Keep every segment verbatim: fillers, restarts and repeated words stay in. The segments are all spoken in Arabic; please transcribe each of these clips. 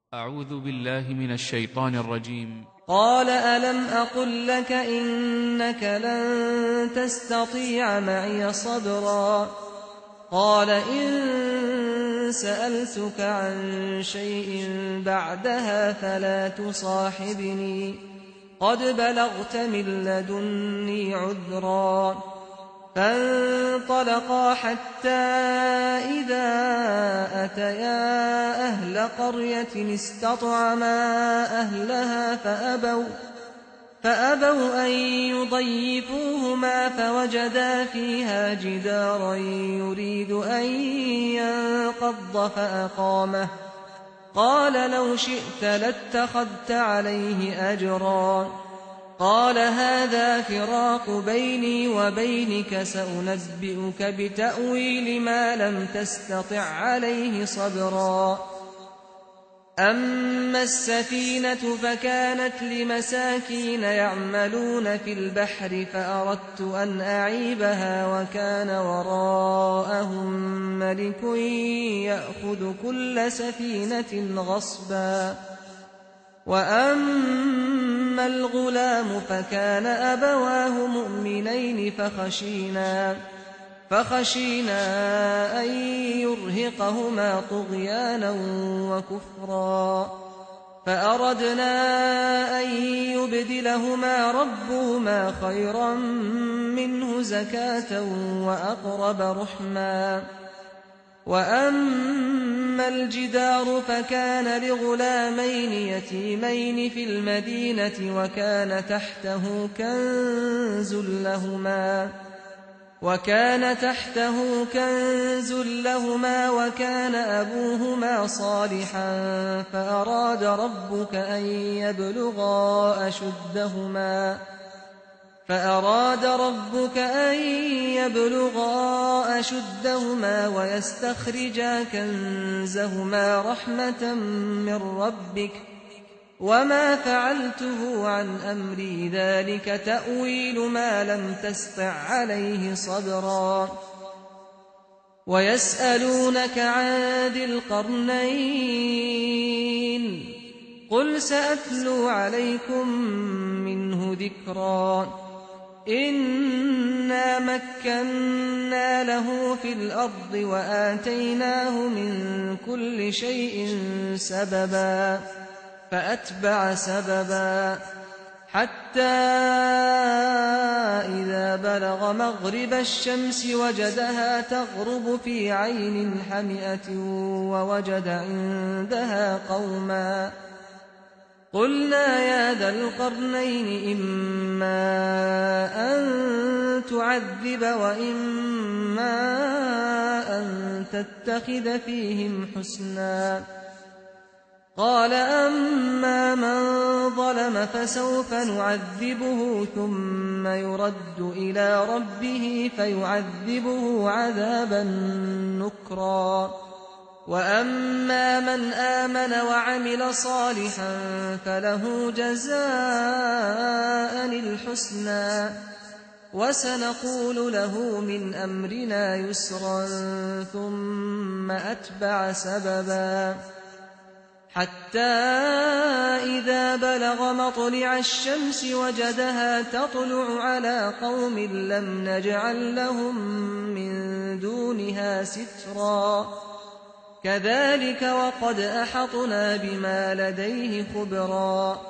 أعوذ بالله من الشيطان الرجيم. قال ألم أقل لك إنك لن تستطيع معي صبرا قال إن سألتك عن شيء بعدها فلا تصاحبني قد بلغت من لدني عذرا فانطلقا حتى إذا أتيا أهل قرية استطعما أهلها فأبوا, فأبوا أن يضيفوهما فوجدا فيها جدارا يريد أن ينقض فأقامه قال لو شئت لاتخذت عليه أجرا قال هذا فراق بيني وبينك سأنبئك بتأويل ما لم تستطع عليه صبرا أما السفينة فكانت لمساكين يعملون في البحر فأردت أن أعيبها وكان وراءهم ملك يأخذ كل سفينة غصبا وأما الغلام فكان أبواه مؤمنين فخشينا فخشينا أن يرهقهما طغيانا وكفرا فأردنا أن يبدلهما ربهما خيرا منه زكاة وأقرب رحما وأما الجدار فكان لغلامين يتيمين في المدينة وكان تحته كنز لهما وكان تحته كنز لهما وكان أبوهما صالحا فأراد ربك أن يبلغا أشدهما فأراد ربك أن يبلغا أشدهما ويستخرجا كنزهما رحمة من ربك وما فعلته عن أمري ذلك تأويل ما لم تستطع عليه صبرا ويسألونك عن ذي القرنين قل سأتلو عليكم منه ذكرا إنا مكنا له في الأرض وآتيناه من كل شيء سببا فأتبع سببا حتى إذا بلغ مغرب الشمس وجدها تغرب في عين حمئة ووجد عندها قوما قلنا يا ذا القرنين إما أن تعذب وإما أن تتخذ فيهم حسنا قال أما من ظلم فسوف نعذبه ثم يرد إلى ربه فيعذبه عذابا نكرا وأما من آمن وعمل صالحا فله جزاء الحسنى وسنقول له من أمرنا يسرا ثم أتبع سببا حتى إذا بلغ مطلع الشمس وجدها تطلع على قوم لم نجعل لهم من دونها سترا كذلك وقد أحطنا بما لديه خبرا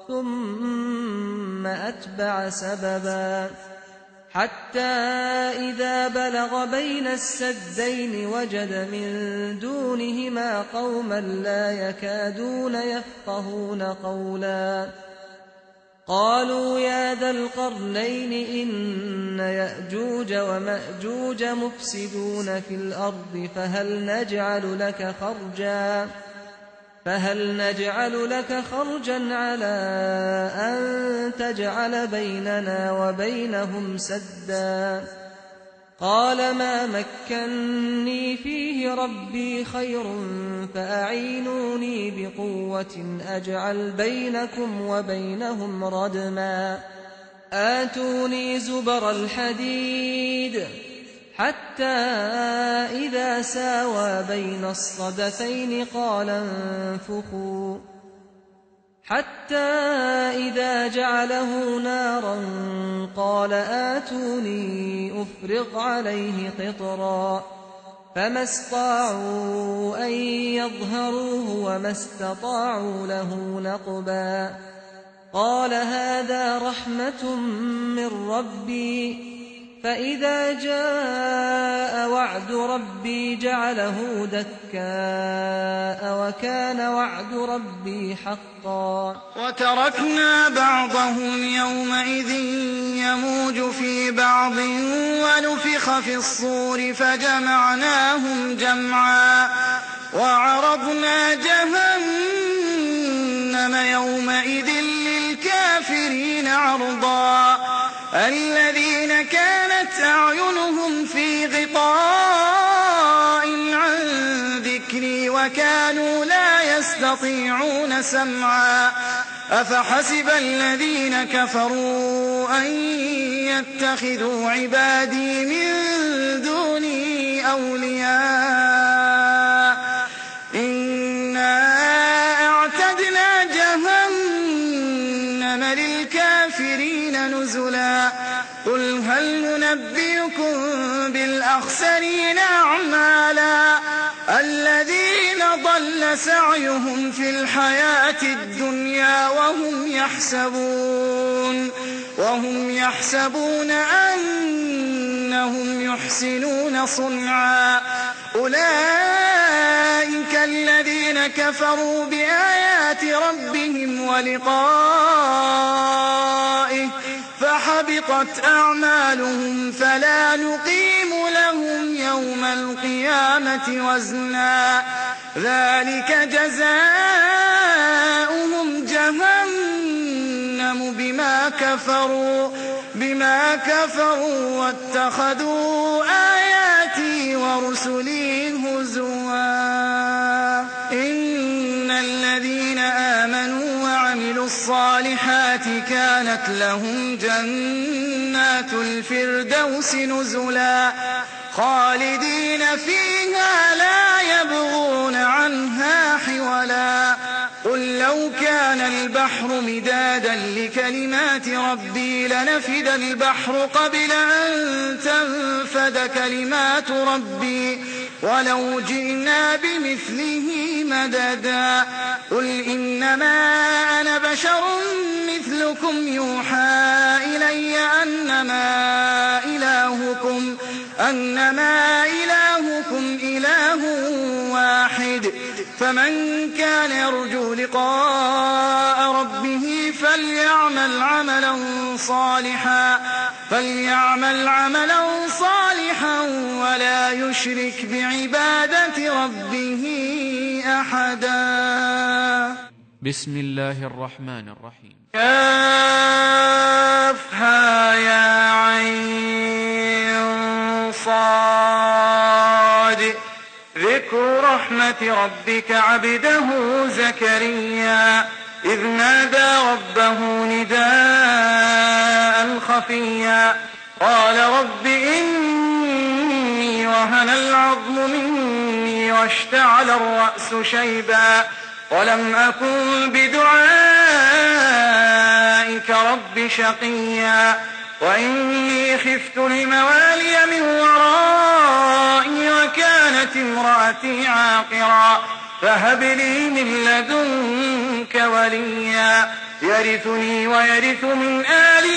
ثم أتبع سببا حتى إذا بلغ بين السدين وجد من دونهما قوما لا يكادون يفقهون قولا قالوا يا ذا القرنين إن يأجوج ومأجوج مفسدون في الأرض فهل نجعل لك خرجا فهل نجعل لك خرجا على أن تجعل بيننا وبينهم سدا قال ما مكني فيه ربي خير فأعينوني بقوة أجعل بينكم وبينهم ردما آتوني زبر الحديد حتى إذا ساوى بين الصدفين قال انفخوا حتى إذا جعله نارا قال آتوني أفرغ عليه قطرا فما استطاعوا أن يظهروه وما استطاعوا له نقبا قال هذا رحمة من ربي فإذا جاء وعد ربي جعله دكاء وكان وعد ربي حقا وتركنا بعضهم يومئذ يموج في بعض ونفخ في الصور فجمعناهم جمعا وعرضنا جهنم يومئذ للكافرين عرضا الذين كانت أعينهم في غطاء عن ذكري وكانوا لا يستطيعون سمعا أفحسب الذين كفروا أن يتخذوا عبادي من دوني أولياء إنا أعتدنا جهنم للكافرين نزلا قل هل ننبئكم بالأخسرين أعمالا الذين ضل سعيهم في الحياة الدنيا وهم يحسبون وهم يحسبون أنهم يحسنون صنعا أولئك الذين كفروا بآيات ربهم ولقائه فحبطت أعمالهم فلا نقيم لهم يوم القيامة وزنا ذلك جزاؤهم جهنم بما كفروا بما كفروا واتخذوا آياتي ورسلي هزوا إن الذين آمنوا وعملوا الصالحات كانت لهم جنات الفردوس نزلا خالدين فيها لا يبغون عنها حولا قل لو كان البحر مدادا لكلمات ربي لنفد البحر قبل أن تنفد كلمات ربي ولو جئنا بمثله مددا قل إنما أنا بشر مثلكم يوحى إلي أنما إلهكم أنما إلهكم إله واحد فمن كان يرجو لقاء ربه فليعمل عملا صالحا فليعمل عملا صالحا ولا يشرك بعبادة ربه أحدا بسم الله الرحمن الرحيم كافها يا عين صاد ذكر رحمة ربك عبده زكريا إذ نادى ربه نداء خفيا قال رب إني وهن العظم مني واشتعل الرأس شيبا ولم أكن بدعائك رب شقيا وإني خفت الموالي من ورائي وكانت امرأتي عاقرا فهب لي من لدنك وليا يرثني ويرث من آل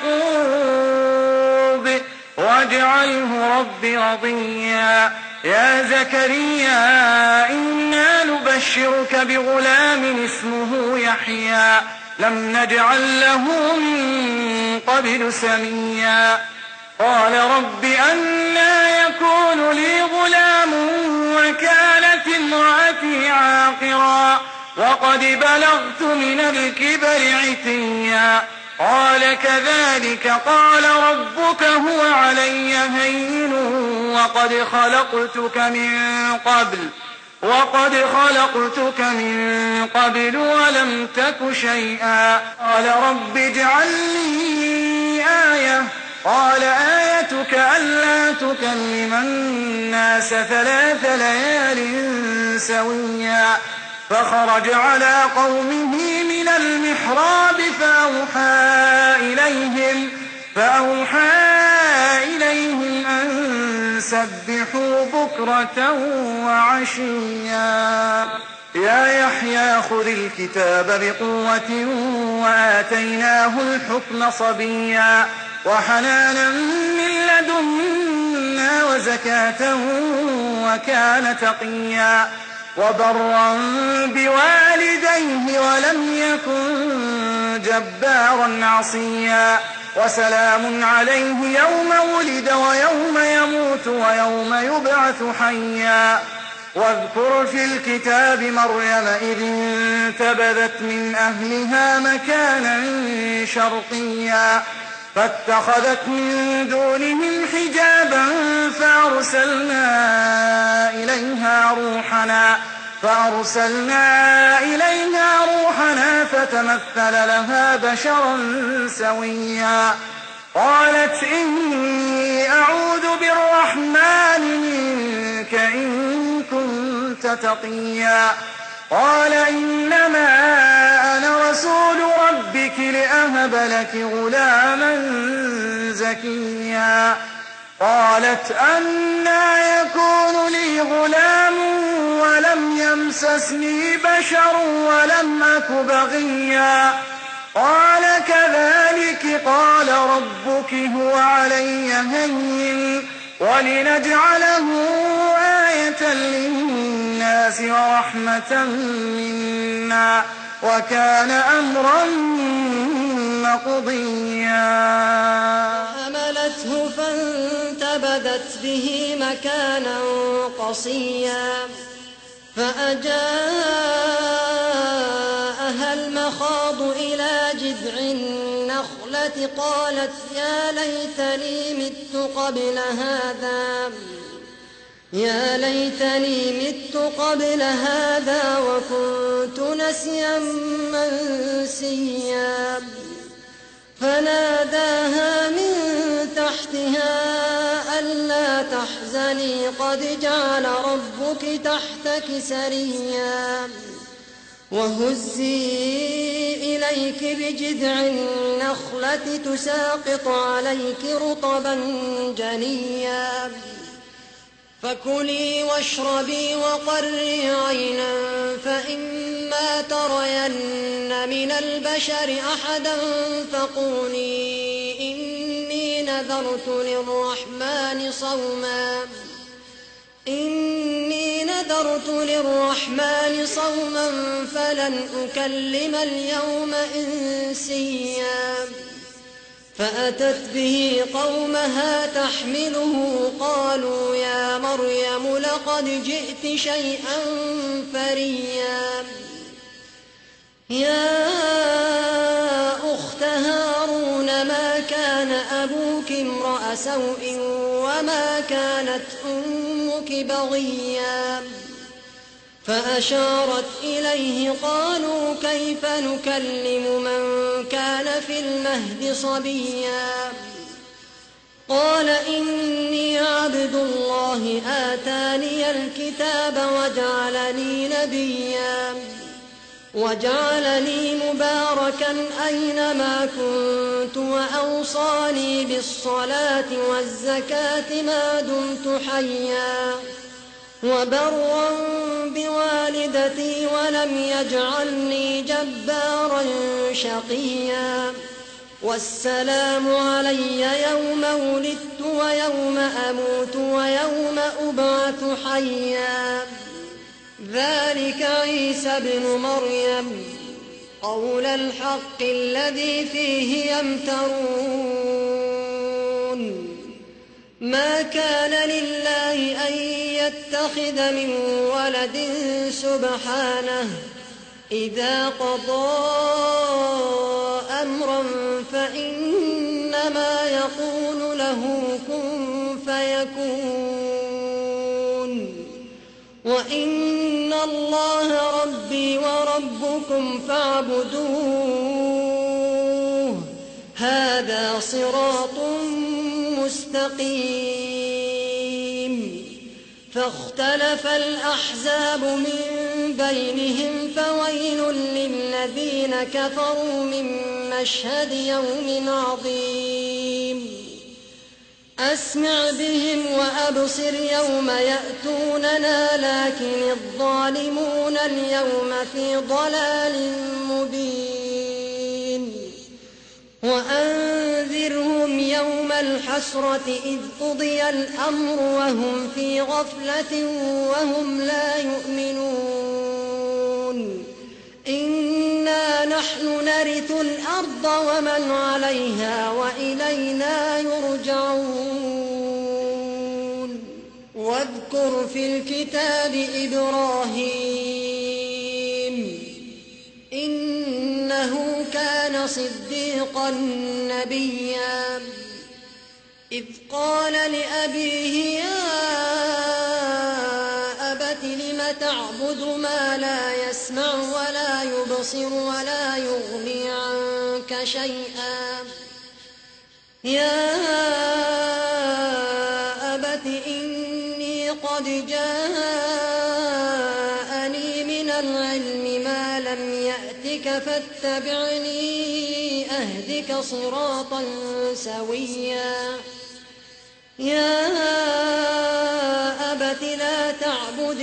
يعقوب واجعله رب رضيا يا زكريا إنا نبشرك بغلام اسمه يحيى لم نجعل له من قبل سميا قال رب أنى يكون لي غلام وكانت امرأتي عاقرا وقد بلغت من الكبر عتيا قال كذلك قال ربك هو علي هين وقد خلقتك من قبل وقد خلقتك من قبل ولم تك شيئا قال رب اجعل لي آية قال آية آياتك ألا تكلم الناس ثلاث ليال سويا فخرج على قومه من المحراب فأوحى إليهم, فأوحى إليهم أن سبحوا بكرة وعشيا يا يحيى خذ الكتاب بقوة وآتيناه الحكم صبيا وحنانا من لدنا وزكاة وكان تقيا وبرا بوالديه ولم يكن جبارا عصيا وسلام عليه يوم ولد ويوم يموت ويوم يبعث حيا واذكر في الكتاب مريم إذ انتبذت من أهلها مكانا شرقيا فاتخذت من دونهم حجابا فأرسلنا إليها روحنا فأرسلنا إليها روحنا فتمثل لها بشرا سويا قالت إني أعوذ بالرحمن منك إن كنت تقيا قال إنما أنا رسول ربك لأهب لك غلاما زكيا قالت أنى يكون لي غلام ولم يمسسني بشر ولم أك بغيا قال كذلك قال ربك هو علي هين ولنجعله آية للناس ورحمة منا وكان أمرا مقضيا حملته فانتبذت به مكانا قصيا فأجاءها المخاض إلى جذع النخلة قالت يا ليتني مت قبل هذا يا ليتني مت قبل هذا وكنت نسيا منسيا فناداها من تحتها ألا تحزني قد جعل ربك تحتك سريا وهزي إليك بجذع النخلة تساقط عليك رطبا جنيا فكلي واشربي وقري عينا فإما ترين من البشر أحدا فقولي إني نذرت للرحمن صوما إني نذرت للرحمن صوما فلن أكلم اليوم إنسيا فأتت به قومها تحمله قالوا يا مريم لقد جئت شيئا فريا يا أخت هارون ما كان أبوك امرأ سوء وما كانت أمك بغيا فأشارت إليه قالوا كيف نكلم من كان في المهد صبيا قال إني عبد الله آتاني الكتاب وجعلني نبيا وجعلني مباركا أينما كنت وأوصاني بالصلاة والزكاة ما دمت حيا وبرا بوالدتي ولم يجعلني جبارا شقيا والسلام علي يوم ولدت ويوم أموت ويوم أبعث حيا ذلك عيسى ابن مريم قول الحق الذي فيه يمترون ما كان لله أن يتخذ من ولد سبحانه إذا قضى أمرا فإنما يقول له كن فيكون وإن الله ربي وربكم فاعبدوه هذا صراط مستقيم فاختلف الأحزاب من بينهم فويل للذين كفروا من مشهد يوم عظيم أسمع بهم وأبصر يوم يأتوننا لكن الظالمون اليوم في ضلال مبين وأنذرهم يوم الحسرة إذ قضي الأمر وهم في غفلة وهم لا يؤمنون إنا نحن نرث الأرض ومن عليها وإلينا يرجعون واذكر في الكتاب إبراهيم إنه كان صديقا نبيا إذ قال لأبيه يا أبت لم تعبد ما لا يسمع ولا يبصر ولا يغني عنك شيئا يا أبت إني قد جاءني من العلم ما لم يأتك فاتبعني أهدك صراطا سويا يا أبت لا تعبد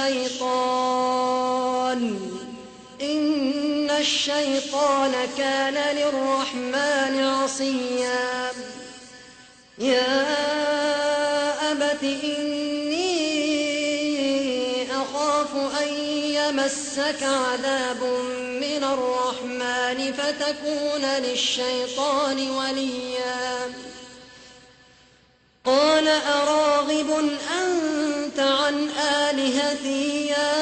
الشيطان إن الشيطان كان للرحمن عصيا يا أبت إني أخاف أن يمسك عذاب من الرحمن فتكون للشيطان وليا قال أراغب أنت عن آلهتي يا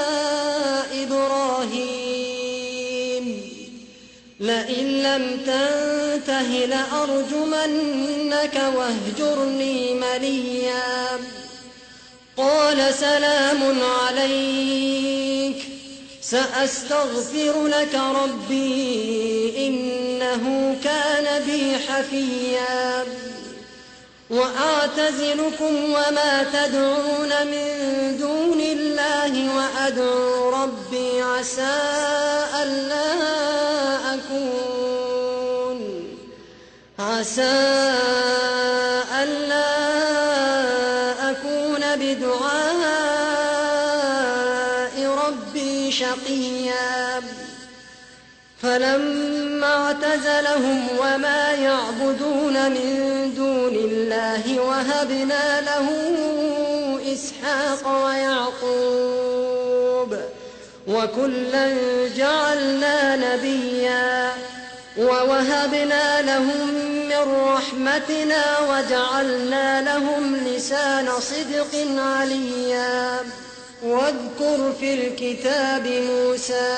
إبراهيم لئن لم تنته لأرجمنك واهجرني مليا قال سلام عليك سأستغفر لك ربي إنه كان بي حفيا وأعتزلكم وما تدعون من دون الله وأدعو ربي عسى ألا أكون عسى ألا أكون بدعاء ربي شقيا فلما اعتزلهم وما يعبدون من دون الله وهبنا له إسحاق ويعقوب وكلا جعلنا نبيا ووهبنا لهم من رحمتنا وجعلنا لهم لسان صدق عليا واذكر في الكتاب موسى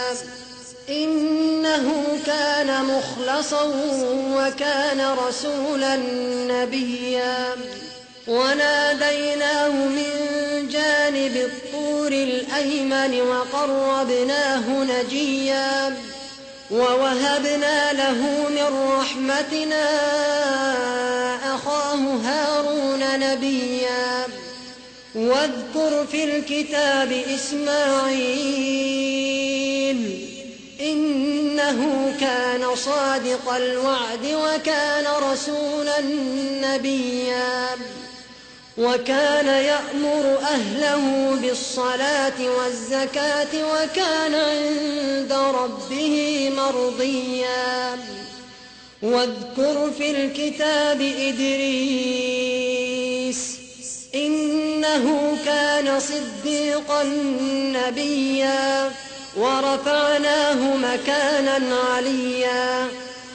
إنه كان مخلصا وكان رسولا نبيا وناديناه من جانب الطور الأيمن وقربناه نجيا ووهبنا له من رحمتنا أخاه هارون نبيا واذكر في الكتاب إسماعيل إنه كان صادق الوعد وكان رسولا نبيا وكان يأمر أهله بالصلاة والزكاة وكان عند ربه مرضيا واذكر في الكتاب إدريس إنه كان صديقا نبيا ورفعناه مكانا عليا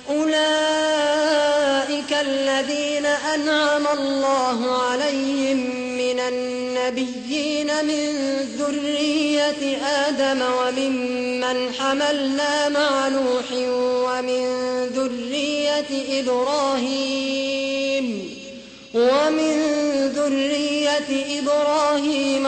أولئك الذين أنعم الله عليهم من النبيين من ذرية آدم وممن حملنا مع نوح ومن ذرية إبراهيم ومن ذرية إبراهيم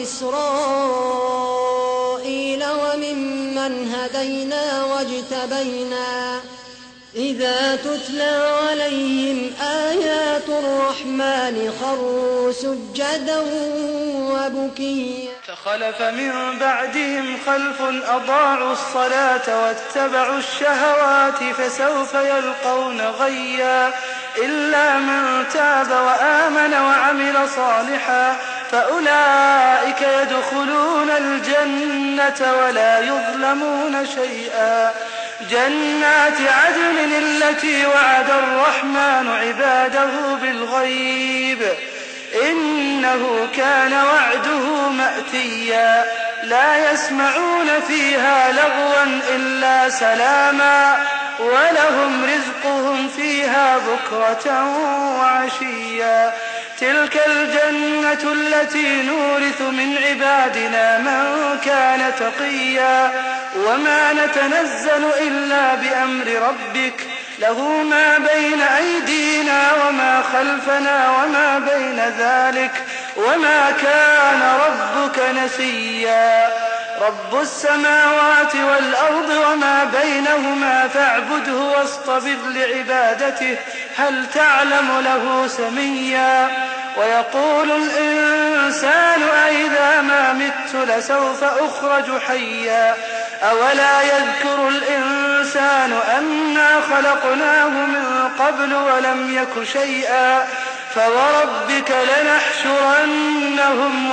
وإسرائيل وممن هدينا واجتبينا إذا تتلى عليهم آيات الرحمن للرحمن خروا سجدا وبكيا. فخلف من بعدهم خلف أضاعوا الصلاة واتبعوا الشهوات فسوف يلقون غيا إلا من تاب وآمن وعمل صالحا فأولئك يدخلون الجنة ولا يظلمون شيئا. جنات عدن التي وعد الرحمن عباده بالغيب إنه كان وعده مأتيا. لا يسمعون فيها لغوا إلا سلاما ولهم رزقهم فيها بكرة وعشيا. تلك الجنة التي نورث من عبادنا من كان تقيا. وما نتنزل إلا بأمر ربك له ما بين أيدينا وما خلفنا وما بين ذلك وما كان ربك نسيا. رب السماوات والأرض وما بينهما فاعبده واصطبر لعبادته هل تعلم له سميا. ويقول الإنسان أئذا ما مت لسوف أخرج حيا. أولا يذكر الإنسان أنا خلقناه من قبل ولم يك شيئا. فوربك لنحشرنهم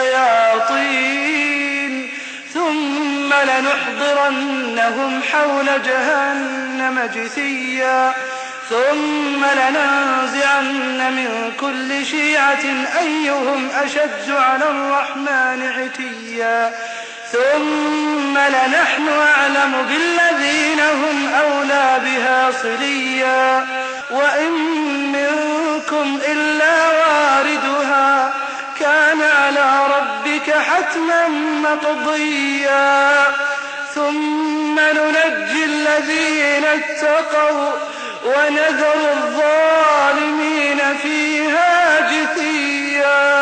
والشياطين ثم لنحضرنهم حول جهنم جثيا. ثم لننزعن من كل شيعة أيهم أشد على الرحمن عتيا. ثم لنحن أعلم بالذين هم أولى بها صليا. وإن منكم إلا واردها كان على ربك حتما مقضيا. ثم ننجي الذين اتقوا ونذر الظالمين فيها جثيا.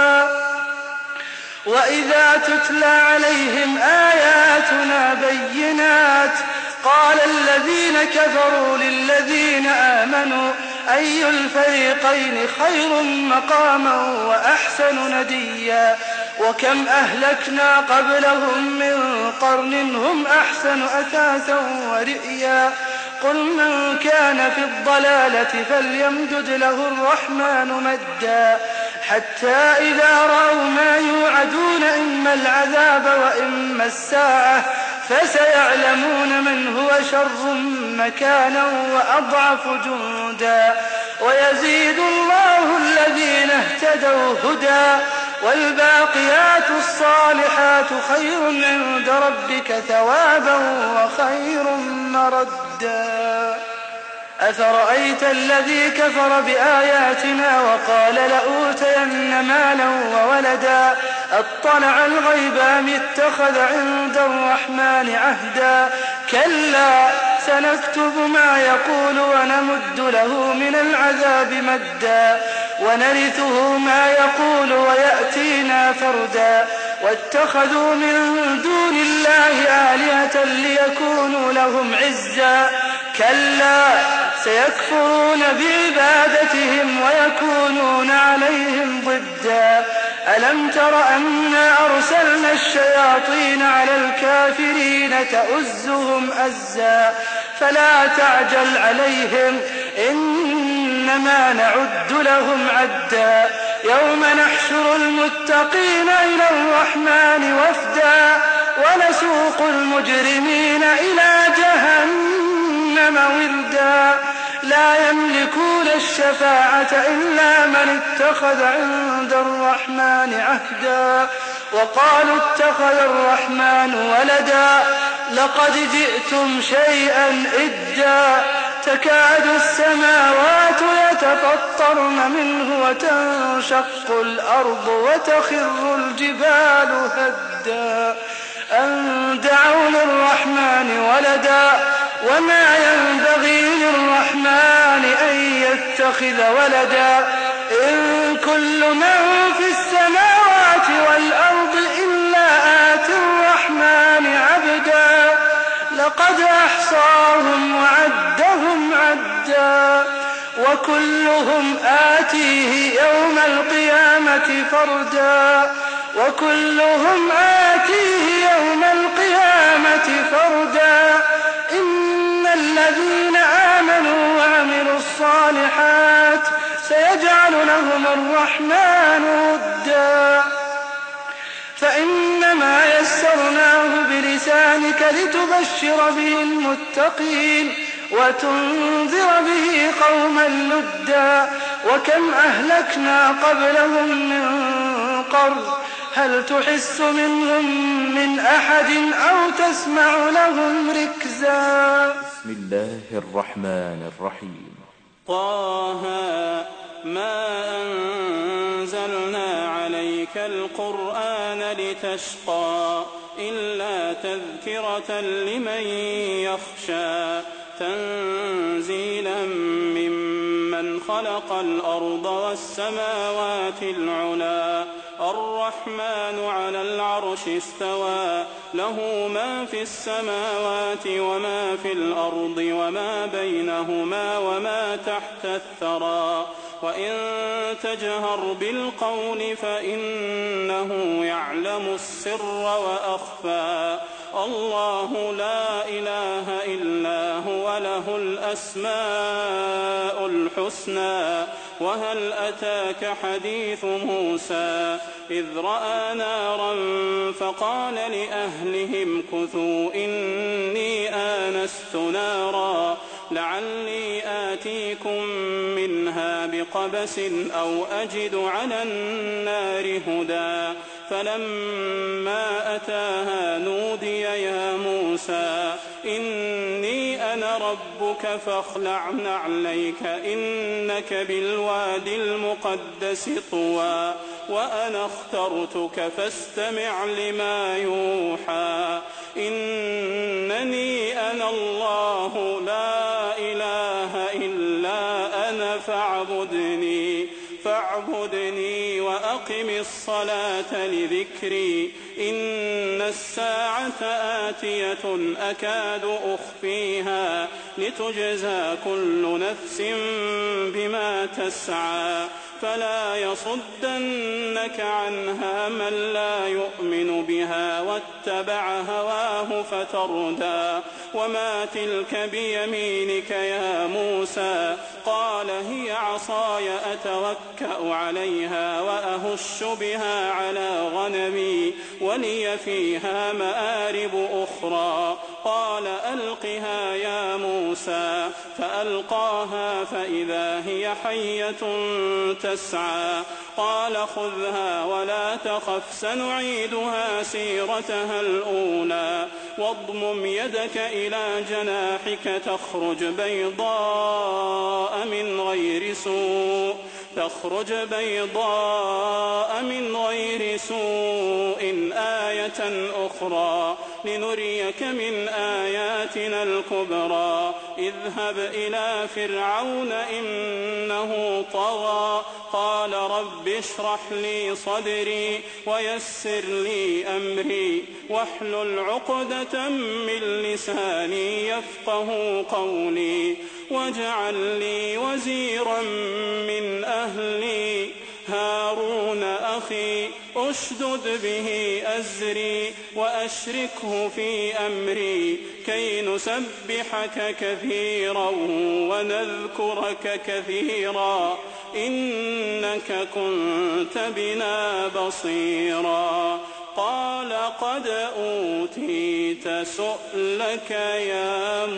وإذا تتلى عليهم آياتنا بينات قال الذين كفروا للذين آمنوا أي الفريقين خير مقاما وأحسن نديا. وكم أهلكنا قبلهم من قرن هم أحسن أثاثا ورئيا. قل من كان في الضلالة فليمدد له الرحمن مدا حتى إذا رأوا ما يوعدون إما العذاب وإما الساعة فسيعلمون من هو شر مكانا وأضعف جندا. ويزيد الله الذين اهتدوا هدى والباقيات الصالحات خير عند ربك ثوابا وخير مردا. أفرأيت الذي كفر بآياتنا وقال لأوتين مالا وولدا أطلع الغيب أم اتخذ عند الرحمن عهدا. كلا سنكتب ما يقول ونمد له من العذاب مدا ونرثه ما يقول ويأتينا فردا. واتخذوا من دون الله آلهة ليكونوا لهم عزا. كلا سيكفرون بعبادتهم ويكونون عليهم ضدا. ألم تر أنا أرسلنا الشياطين على الكافرين تؤزهم أزا فلا تعجل عليهم إنما نعد لهم عدا. يوم نحشر المتقين إلى الرحمن وفدا ونسوق المجرمين إلى جهنم وردا. لا يملكون الشفاعة إلا من اتخذ عند الرحمن عهدا. وقالوا اتخذ الرحمن ولدا لقد جئتم شيئا إدا. تكاد السماوات يتفطرن منه وتنشق الأرض وتخر الجبال هدا أن دعوا للرحمن ولدا وما ينبغي للرحمن أن يتخذ ولدا. إن كل من في السماوات والأرض إلا آتي الرحمن عبدا لقد أحصاهم وعدهم عدا وكلهم آتيه يوم القيامة فردا وكلهم آتيه يوم القيامة فردا إن الذين آمنوا وعملوا الصالحات سيجعل لهم الرحمن ودا فإنما يسرناه بلسانك لتبشر به المتقين وتنذر به قوما لدا وكم أهلكنا قبلهم من قرن هل تحس منهم من أحد أو تسمع لهم ركزا. بسم الله الرحمن الرحيم. طه ما أنزلنا عليك القرآن لتشقى إلا تذكرة لمن يخشى تنزيلا ممن خلق الأرض والسماوات العلى الرحمن على العرش استوى له ما في السماوات وما في الأرض وما بينهما وما تحت الثرى وإن تجهر بالقول فإنه يعلم السر وأخفى الله لا إله إلا هو له الأسماء الحسنى وهل أتاك حديث موسى إذ رأى نارا فقال لأهلهم كثوا إني آنست نارا لعلي آتيكم منها بقبس أو أجد على النار هدى فلما أتاها نودي يا موسى إني أنا ربك فاخلع نعليك إنك بالوادي المقدس طوى وأنا اخترتك فاستمع لما يوحى إنني أنا الله لا إله إلا أنا فاعبدني فاعبدني وأقم الصلاة لذكري إن الساعة آتية أكاد أخفيها لتجزى كل نفس بما تسعى فلا يصدنك عنها من لا يؤمن بها واتبع هواه فتردى وما تلك بيمينك يا موسى قال هي عصاي أتوكأ عليها وأهش بها على غنمي ولي فيها مآرب أخرى قال ألقها يا موسى فألقاها فإذا هي حية تسعى قال خذها ولا تخف سنعيدها سيرتها الأولى واضمم يدك إلى جناحك تخرج بيضاء من غير سوء تخرج بيضاء من غير سوء آية أخرى لنريك من آياتنا الكبرى اذهب إلى فرعون إنه طغى قال رب اشرح لي صدري ويسر لي أمري واحلل عقدة من لساني يفقه قولي واجعل لي وزيرا من أهلي هارون أخي أشدد به أزري وأشركه في أمري كي نسبحك كثيرا ونذكرك كثيرا إنك كنت بنا بصيرا قال قد أوتيت سؤلك يا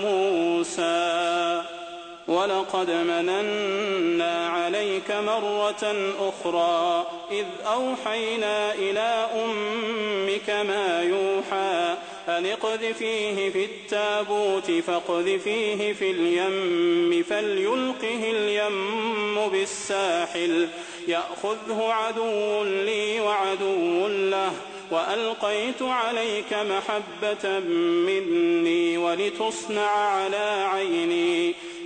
موسى ولقد مننا عليك مرة أخرى إذ أوحينا إلى أمك ما يوحى أن اقذفيه في التابوت فاقذفيه في اليم فليلقه اليم بالساحل يأخذه عدو لي وعدو له وألقيت عليك محبة مني ولتصنع على عيني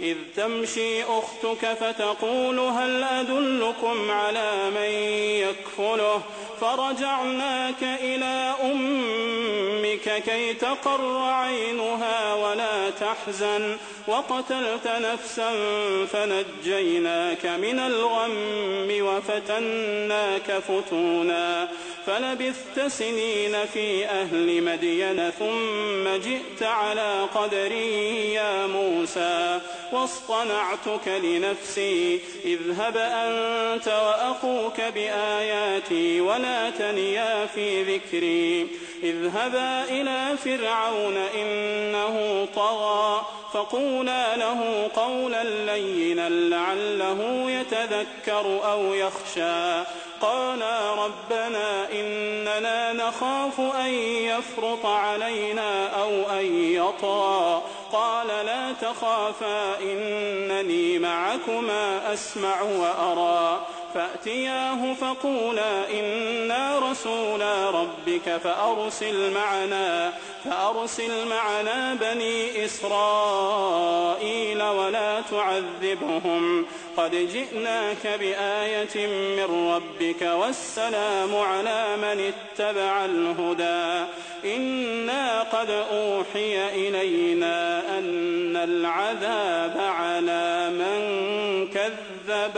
إذ تمشي أختك فتقول هل أدلكم على من يكفله فرجعناك إلى أمك كي تقر عينها ولا تحزن وقتلت نفسا فنجيناك من الغم وفتناك فتونا فلبثت سنين في أهل مدين ثم جئت على قدري يا موسى واصطنعتك لنفسي اذهب أنت وأخوك بآياتي ولا تنيا في ذكري اذهبا إلى فرعون إنه طغى فقولا له قولا لينا لعله يتذكر أو يخشى قالا ربنا إننا نخاف أن يفرط علينا أو أن يطغى قال لا تخافا إنني معكما أسمع وأرى فأتياه فقولا إنا رسولا ربك فأرسل معنا فأرسل معنا بني إسرائيل ولا تعذبهم قد جئناك بآية من ربك والسلام على من اتبع الهدى إنا قد أوحي إلينا أن العذاب على من كذب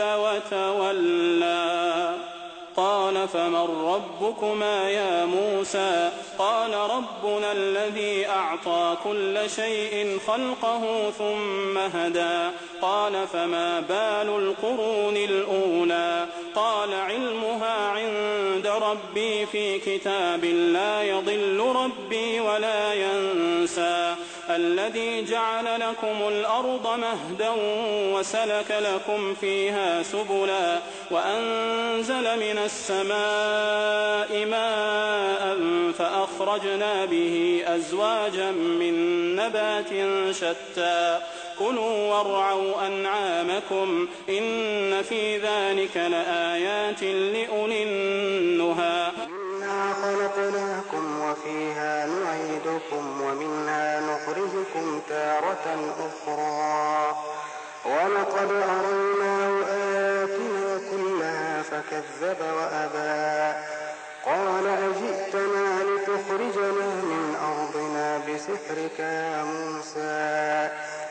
وتولى قال فمن ربكما يا موسى قال ربنا الذي أعطى كل شيء خلقه ثم هدى قال فما بال القرون الأولى قال علمها عند ربي في كتاب لا يضل ربي ولا ينسى الذي جعل لكم الأرض مهدا وسلك لكم فيها سبلا وأنزل من السماء ماء فأخرجنا به أزواجا من نبات شتى كلوا وارعوا أنعامكم إن في ذلك لآيات لأولي النهى إنا خلقناكم وفيها نعيدكم ومنها نخرجكم تارة أخرى ولقد أريناه آياتنا كلها فكذب وأبى قال أجئتنا لتخرجنا من أرضنا بسحرك يا موسى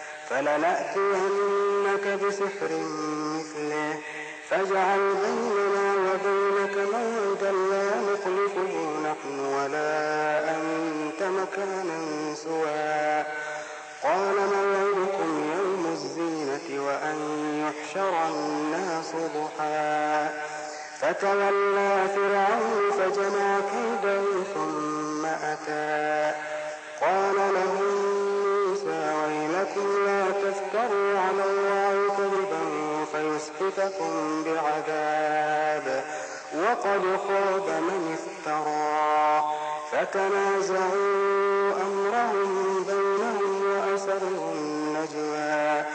فلنأتينك بسحر مثله فاجعل بيننا وبينك موعدا لا نخلفه نحن ولا أنت مكانا سوى قال موعدكم يوم الزينة وأن يحشر الناس ضحى فتولى فرعون فجمع كيده ثم أتى قال لهم موسى ويلكم لا تفتروا على الله كذبا فيسحتكم بعذاب وقد خاب من افترى فتنازعوا أمرهم بينهم وأسروا النجوى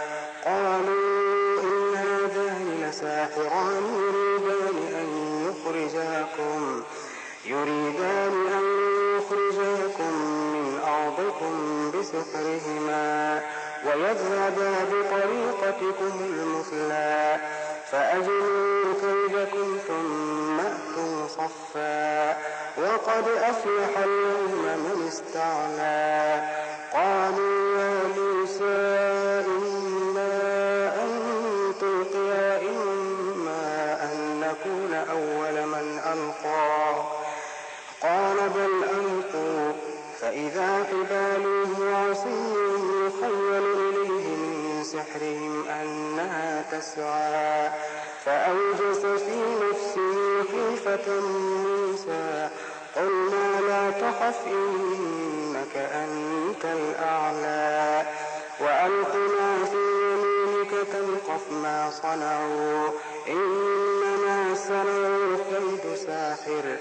قالوا إن هذان لساحران يريدان أن يخرجاكم يريدان أن يخرجاكم من أرضكم بسحرهما ويذهبا بطريقتكم المثلى فأجمعوا كيدكم ثم أتوا صفا وقد أفلح اليوم من استعلى قالوا يا موسى إما أن تلقي إما أن نكون أول من ألقى قال بل ألقوا فإذا حبالهم وعصيهم يخيل إليه من سحرهم أنها تسعى فأوجس في نفسه خيفة موسى قلنا لا تخف إنك أنت الأعلى وألق ما في يمينك تلقف ما صنعوا إنما صنعوا كيد ساحر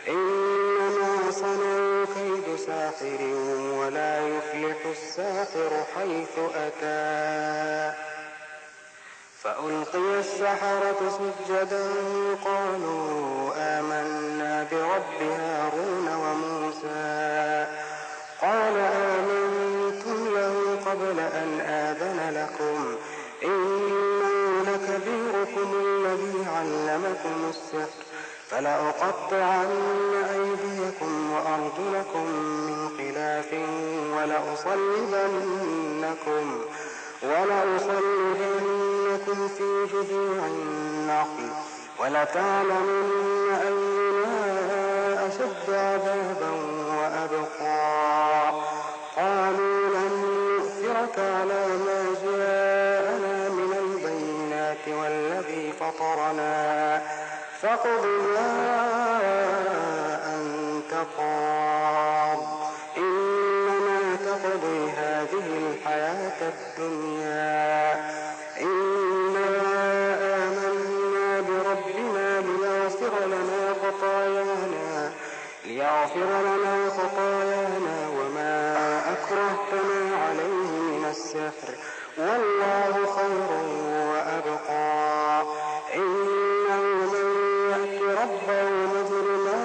إنما صنعوا كيد ساحر ولا يفلح الساحر حيث أتى فألقي السحرة سجدا قالوا آمنا برب هارون وموسى قال آمنتم له قبل أن آذن لكم لكم السحر فلأقطعن أيديكم وأرجلكم من خلاف ولأصلبنكم ولأصلبنكم في جذوع النخل ولتعلمن أينا أشد عذابا وأبقى قالوا لن نؤثرك على ما جاءنا من البينات والذي فطرنا فاقض ما أنت قاض إنما تقضي هذه الحياة الدنيا إنا آمنا بربنا ليغفر لنا خطايانا ليغفر لنا خطايانا وما أكرهتنا عليه من السحر والله خير وأبقى إنه من يأت ربه مجرما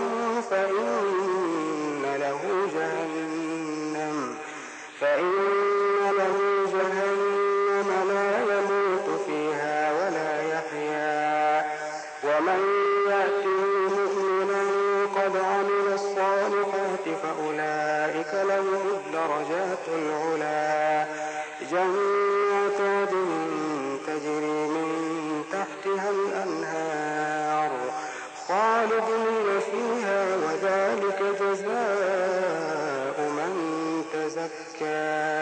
فإن له جهنم فإن له جهنم لا يموت فيها ولا يحيا ومن يأته مؤمنا قد عمل الصالحات فأولئك لهم الدرجات العلى جنات عدن تجري من تحتها الأنهار خالدين فيها وذلك جزاء من تزكى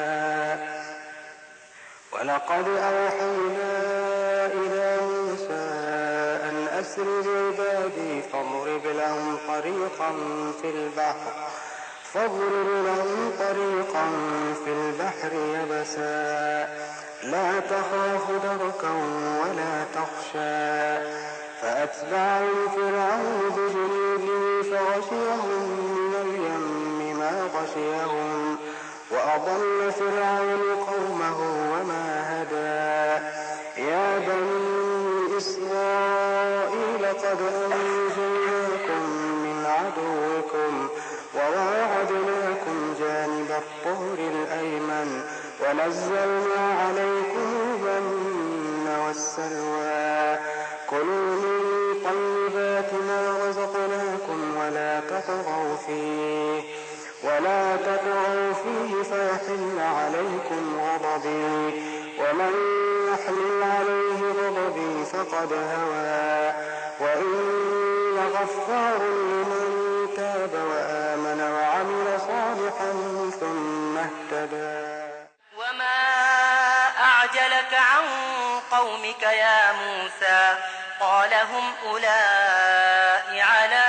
ولقد أوحينا إلى موسى أن أسر بعبادي فاضرب لهم طريقا في البحر فاضرب لهم طريقا في البحر يبسا لا تخاف دركا ولا تخشى فأتبعهم فرعون بجنوده فغشيهم من اليم ما غشيهم وأضل فرعون قومه وما هدى يا بني إسرائيل قد أنجيناكم من عدوكم وواعدناكم جانب الطور الأيمن ونزلنا عليكم المن والسلوى كلوا من طيبات ما رزقناكم ولا تطغوا فيه ولا تطغوا فيه فيحل عليكم غضبي ومن يحمل عليه غضبي فقد هوى وإني لغفار لمن تاب وآمن وعمل صالحا ثم اهتدى وما أعجلك عن قومك يا موسى قال هم أولئك على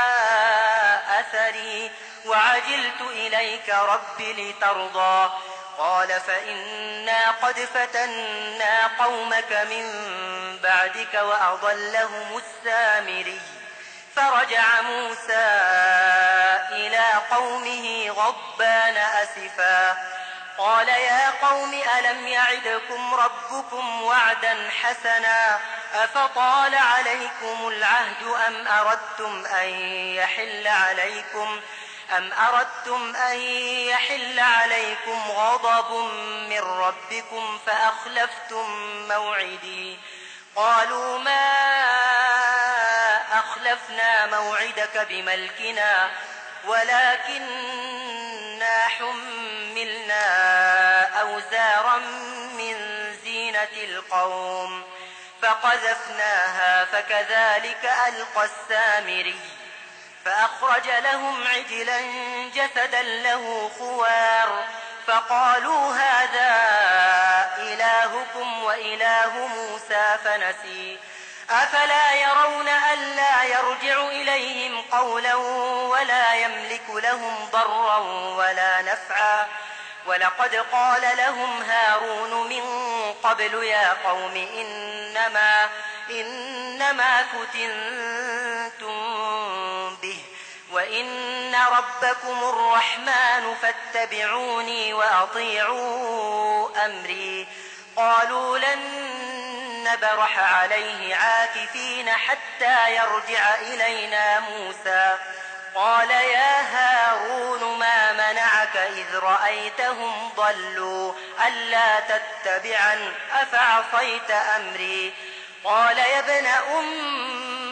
أثري وعجلت إليك رب لترضى قال فإنا قد فتنا قومك من بعدك وأضلهم السامري فرجع موسى إلى قومه غضبان أسفا قال يا قوم ألم يعدكم ربكم وعدا حسنا أفطال عليكم العهد أم أردتم أن يحل عليكم أم أردتم أن يحل عليكم غضب من ربكم فأخلفتم موعدي قالوا ما أخلفنا موعدك بملكنا ولكننا حملنا أوزارا من زينة القوم فقذفناها فكذلك ألقى السامري فأخرج لهم عجلا جسدا له خوار فقالوا هذا إلهكم وإله موسى فنسي أفلا يرون ألا يرجع إليهم قولا ولا يملك لهم ضرا ولا نفعا ولقد قال لهم هارون من قبل يا قوم إنما, إنما فتنتم به وإن ربكم الرحمن فاتبعوني وأطيعوا أمري قالوا لن نبرح عليه عاكفين حتى يرجع إلينا موسى قال يا هارون ما منعك إذ رأيتهم ضلوا ألا تتبعن أفعصيت أمري قال يا ابن أم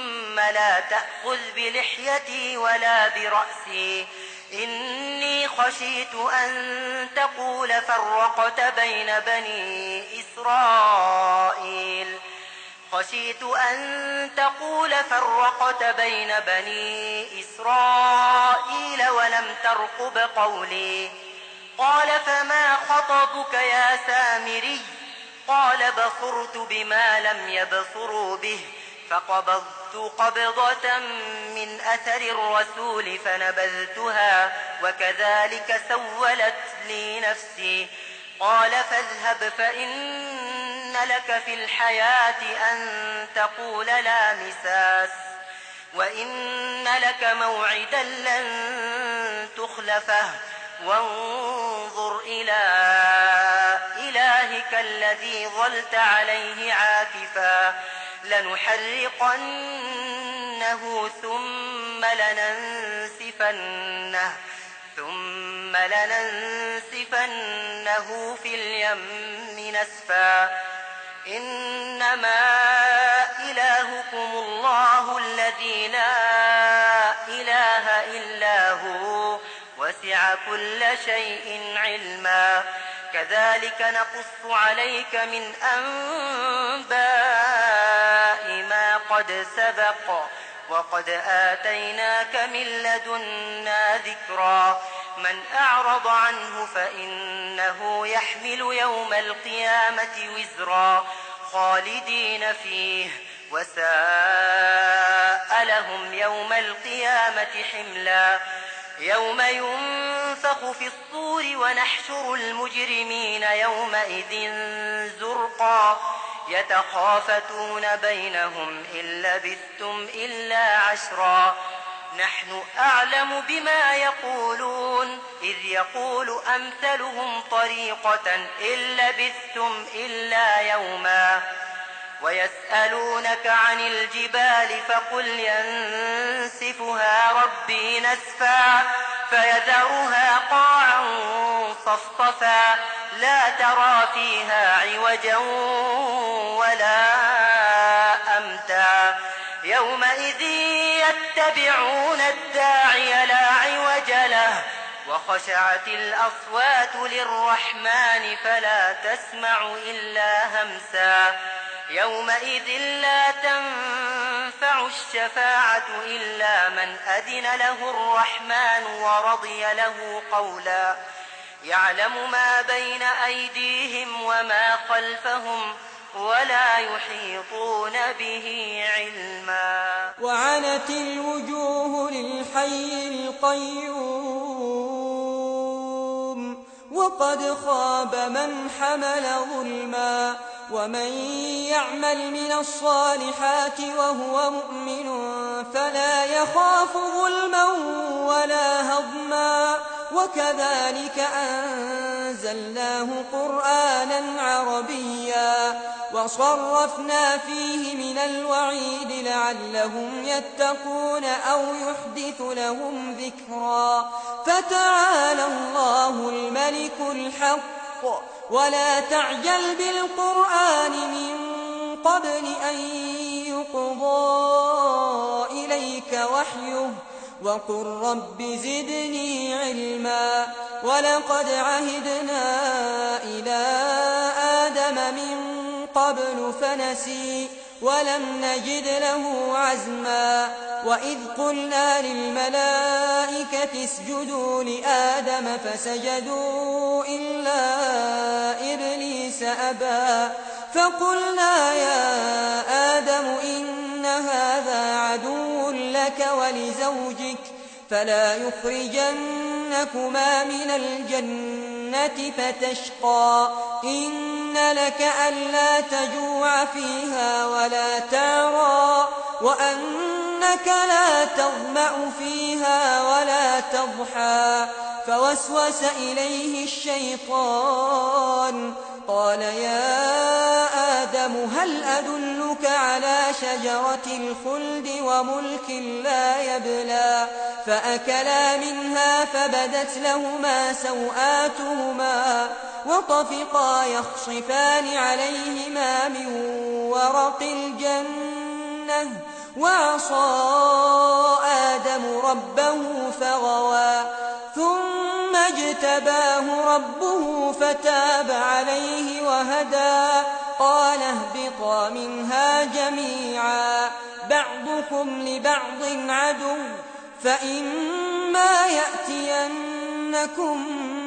لا تأخذ بلحيتي ولا برأسي إني خشيت أن تقول فرقت بين بني إسرائيل خشيت أن تقول فرقت بين بني إسرائيل ولم ترقب قولي قال فما خطبك يا سامري قال بصرت بما لم يبصروا به فقبضت قبضة من أثر الرسول فنبذتها وكذلك سولت لي نفسي قال فاذهب فإن لك في الحياة أن تقول لا مساس وإن لك موعدا لن تخلفه وانظر إلى إلهك الذي ظلت عليه عاكفا لنحرقنه ثم لننسفنه ثم لننسفنه في اليم نسفا إنما إلهكم الله الذي لا إله إلا هو وسع كل شيء علما كذلك نقص عليك من أنباء ما قد سبق وقد آتيناك من لدنا ذكرا من أعرض عنه فإنه يحمل يوم القيامة وزرا خالدين فيه وساء لهم يوم القيامة حملا يوم ينفخ في الصور ونحشر المجرمين يومئذ زرقا يتخافتون بينهم إن لبثتم إلا عشرا نحن أعلم بما يقولون إذ يقول أمثلهم طريقة إن لبثتم إلا يوما ويسألونك عن الجبال فقل ينسفها ربي نسفا فيذرها قاعا صفصفا لا ترى فيها عوجا ولا أمتا يومئذ يتبعون الداعي لا عوج له وخشعت الأصوات للرحمن فلا تسمع إلا همسا يومئذ لا تنفع الشفاعة إلا من أذن له الرحمن ورضي له قولا يعلم ما بين أيديهم وما خلفهم ولا يحيطون به علما وعنت الوجوه للحي القيوم وقد خاب من حمل ظلما ومن يعمل من الصالحات وهو مؤمن فلا يخاف ظلما ولا هضما وكذلك أنزلناه قرآنا عربيا وصرفنا فيه من الوعيد لعلهم يتقون أو يحدث لهم ذكرا فتعالى الله الملك الحق ولا تعجل بالقرآن من قبل أن يقضى إليك وحيه وقل رب زدني علما ولقد عهدنا إلى آدم من قبل فنسي ولم نجد له عزما وإذ قلنا للملائكة اسجدوا لآدم فسجدوا إلا إبليس أبى فقلنا يا آدم إن هذا عدو لك ولزوجك فلا يخرجنكما من الجنة فتشقى إن لك ألا تجوع فيها ولا تعرى وأنك لا تظمأ فيها ولا تضحى فوسوس إليه الشيطان قال يا آدم هل أدلك على شجرة الخلد وملك لا يبلى فأكلا منها فبدت لهما سوآتهما وطفقا يخصفان عليهما من ورق الجنة الجنة وعصى آدم ربه فغوى ثم اجتباه ربه فتاب عليه وهدى قال اهبطا منها جميعا بعضكم لبعض عدو فإما يأتينكم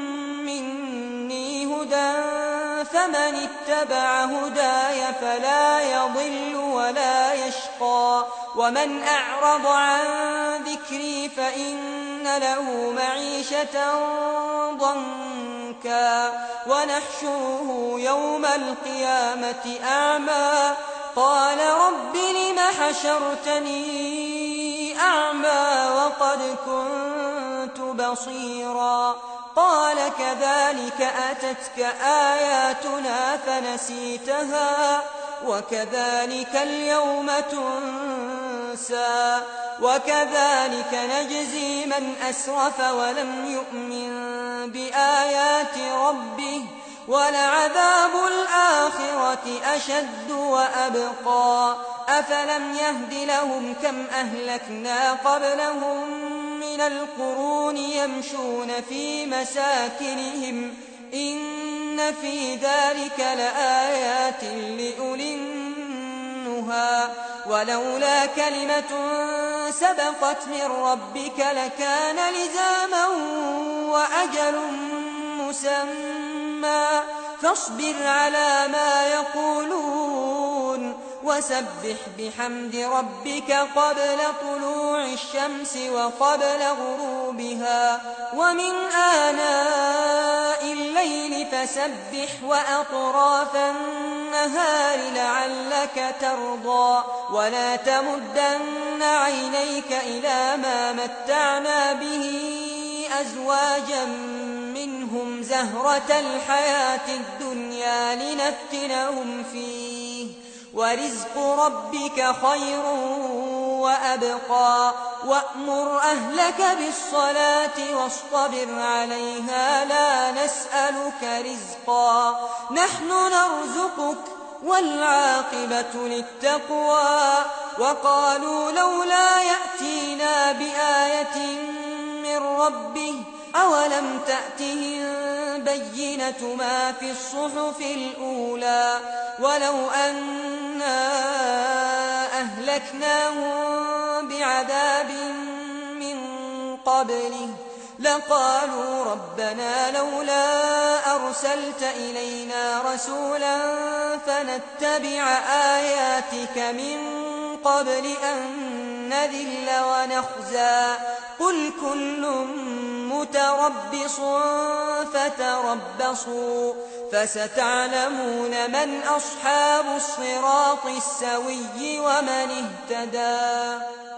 مني هدى فمن اتبع هداي فلا يضل ولا يشقى ومن أعرض عن ذكري فإن له معيشة ضنكا ونحشره يوم القيامة أعمى قال رب لم حشرتني أعمى وقد كنت بصيرا قال كذلك أتتك آياتنا فنسيتها وكذلك اليوم تنسى وكذلك نجزي من أسرف ولم يؤمن بآيات ربه ولعذاب الآخرة أشد وأبقى أفلم يهد لهم كم أهلكنا قبلهم من القرون يمشون في مساكنهم إن في ذلك لآيات لأولي النهى ولولا كلمة سبقت من ربك لكان لزاما وأجل مسمى فاصبر على ما يقولون وسبح بحمد ربك قبل طلوع الشمس وقبل غروبها ومن آناء الليل فسبح وأطراف النهار لعلك ترضى ولا تمدن عينيك إلى ما متعنا به أزواجا منهم زهرة الحياة الدنيا لنفتنهم فيه ورزق ربك خير وأبقى وأمر أهلك بالصلاة واصطبر عليها لا نسألك رزقا نحن نرزقك والعاقبة للتقوى وقالوا لولا يأتينا بآية من ربه أولم تأتهم بينة ما في الصحف الأولى ولو أنا أهلكناهم بعذاب من قبله لقالوا ربنا لولا أرسلت إلينا رسولا فنتبع آياتك من قبل أن نذل ونخزى قل كل متربص فتربصوا فستعلمون من أصحاب الصراط السوي ومن اهتدى